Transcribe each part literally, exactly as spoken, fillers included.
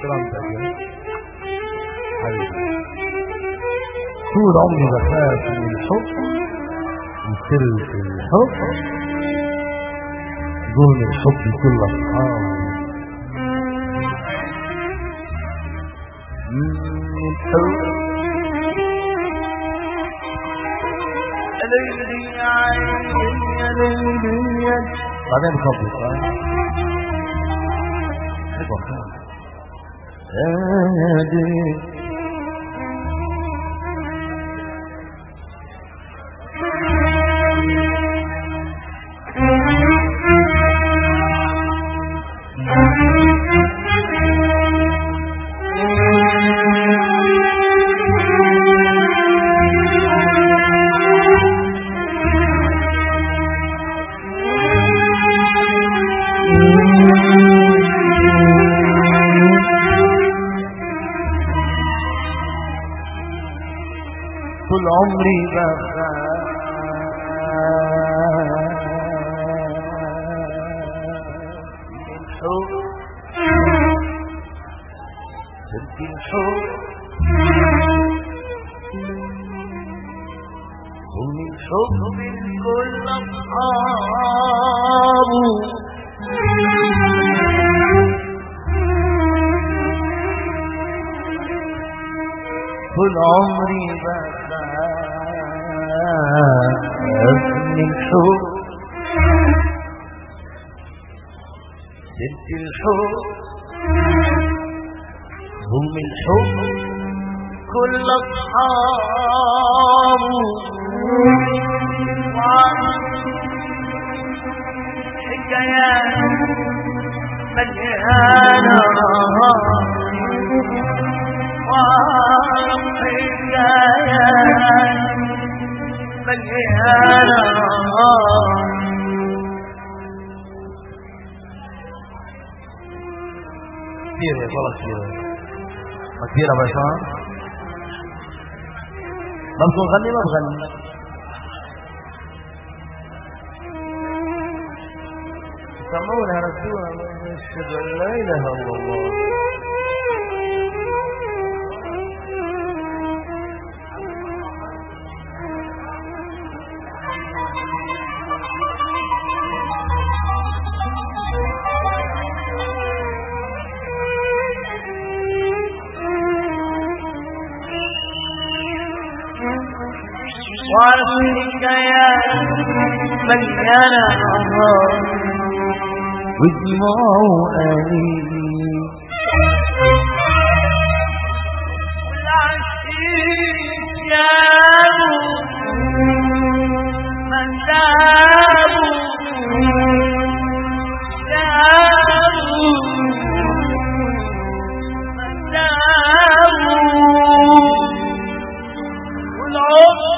كرامتك يا حبيبي. طول عمري بخاف من الحب وسرت الحب دون الحب كل اصحاب من الحب. يا ليلي يا عيني يا ليلي يا بعدين خبط طول عمري بخاف من الحب سرت الحب ومن الحب الكل أصحابه طول عمري بخاف من الحب سرت الحب هم الحب كل أصحابه حكايات مليانة وعرف حكايات مليانة كثير يا والله كثير ما كثير يا باشا ما بكون غني ما بغني سمعونا رسولنا أشهد أن لا إله إلا الله وعرفك يا مليانة أهار ودموع أليم والعشيق جابوا من جابوا جابوا من جابوا والعمر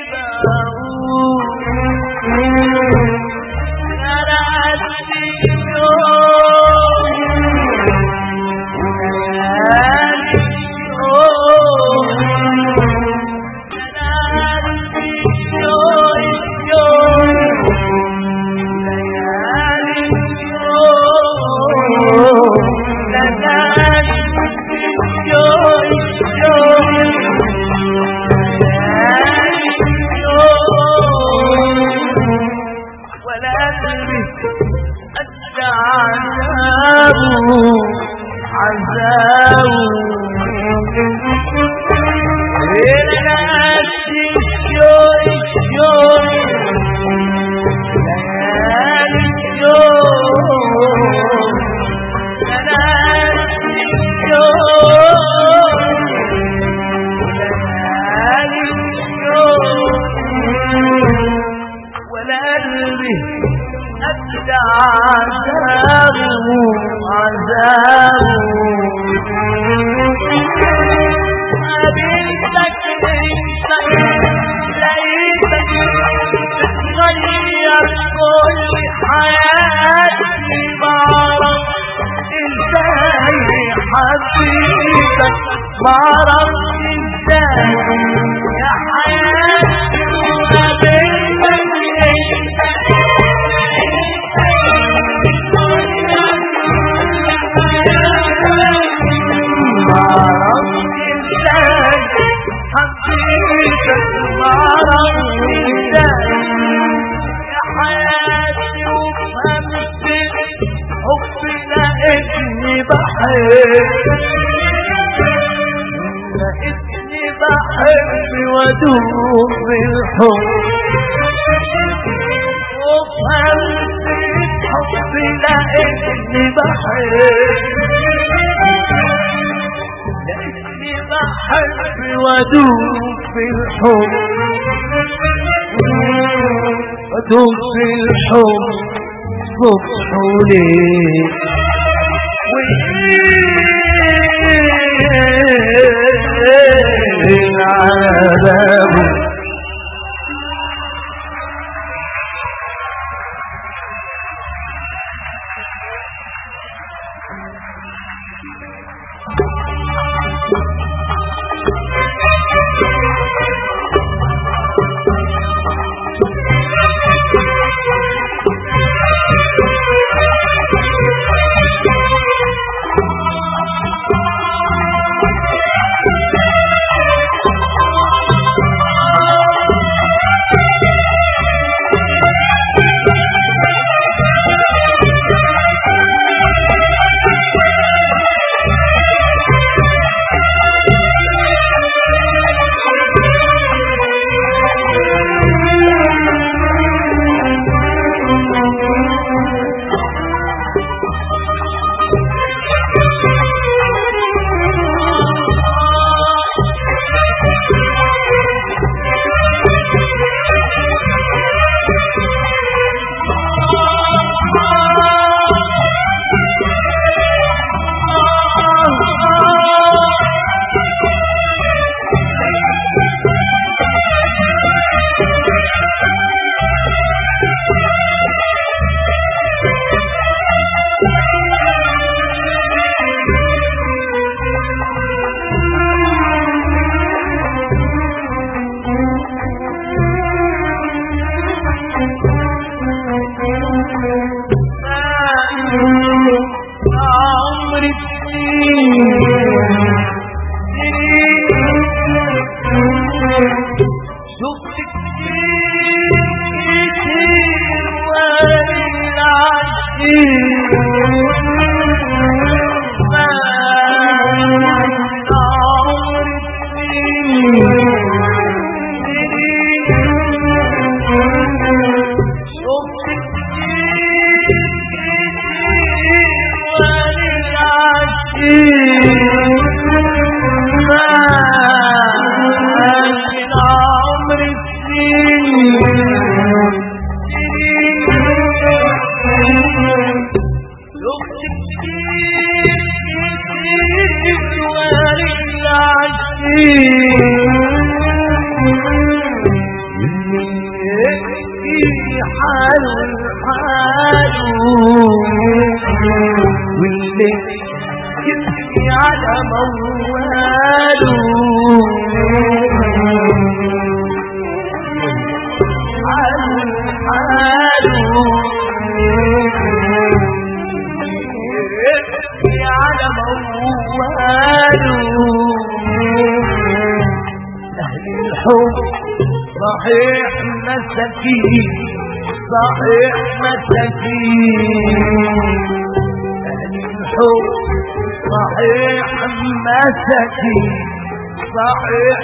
ما عرفت ازاي يا حياتي ما بينك لقيتني بحب وادوم بالحب وفهمت الحب لقيتني بحب لقيتني بحب وادوم بالحب وادوم بالحب صبح وليل وإيه العذاب صحيح مساكين صحيح مساكين أهل الحب صحيح مساكين صحيح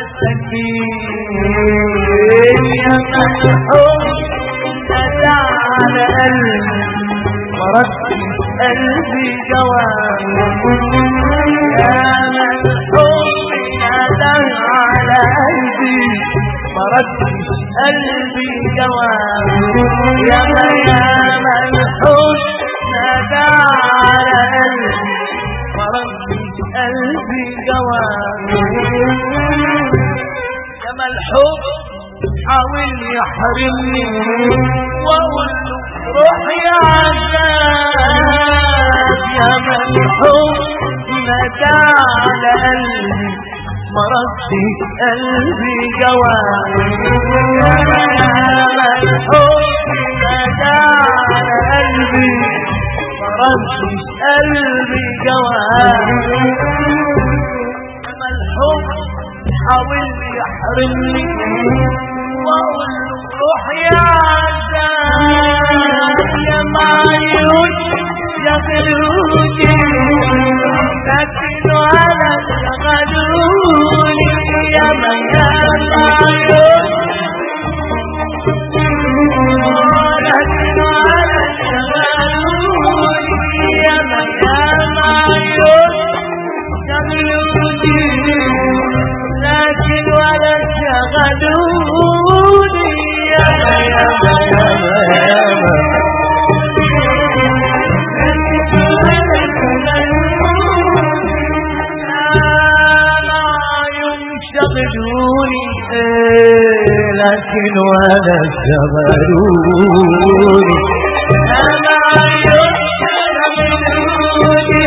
مساكين يا من الحب ندى على قلبي وردت قلبي جواب يا من الحب ندى على قلبي وردت قلبي جواب يا مريم الحب ندى على قلبي وردت قلبي جواب يا ما الحب حاول يحرمني واقول له روح يا عذاب يا ما الحب ندى على قلبي مرضت قلبي جواب يا مريم الحب ندى على قلبي مرضت قلبي جواب يا الحب حاول يحرمني واقول له روح يا عذاب يا معيوش يا خلوجي لكن ولا شغلوني أنا يشغلوني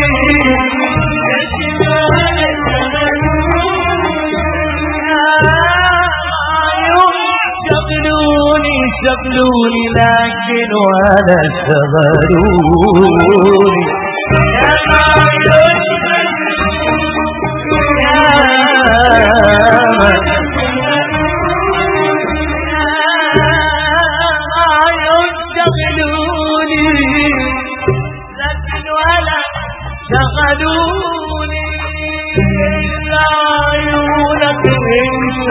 يشغلوني شغلوني لكن ولا شغلوني أنا شغلوني إلا عيونك انت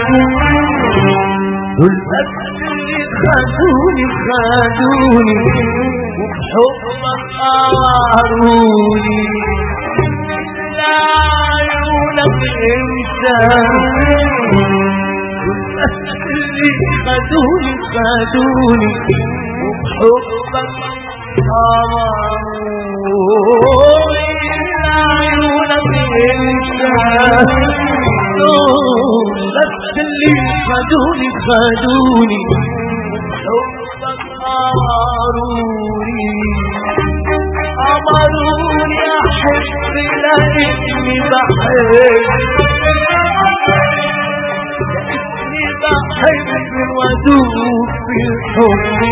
دول بس اللي خدوني خدوني وبحبك قهروني إلا عيونك انت دول بس اللي خدوني خدوني وبحبك قهروني عيونك انت بس اللي خدوني خدوني حبك امروني امروني احب لاني بحب لاني بحب وادوب في الحب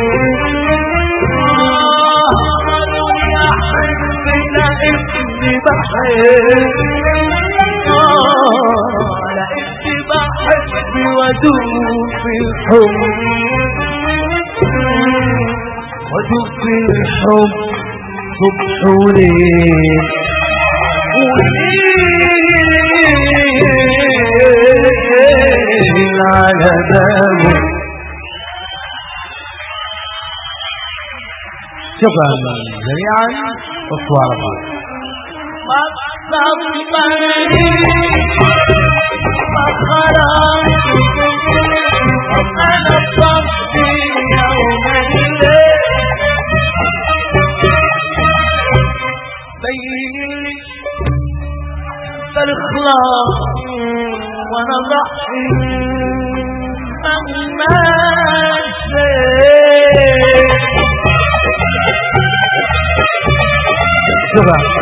امروني احب لاني بحب لاني بحب وادوب في الحب وادوب في الحب صبح وليل وليل على بابه. شكرا جميعا وصواركم. مصطفى خلاص أنا صفي يوم الليل بيني فالإخلاص وأنا ضحي مهما شئت. شكرا.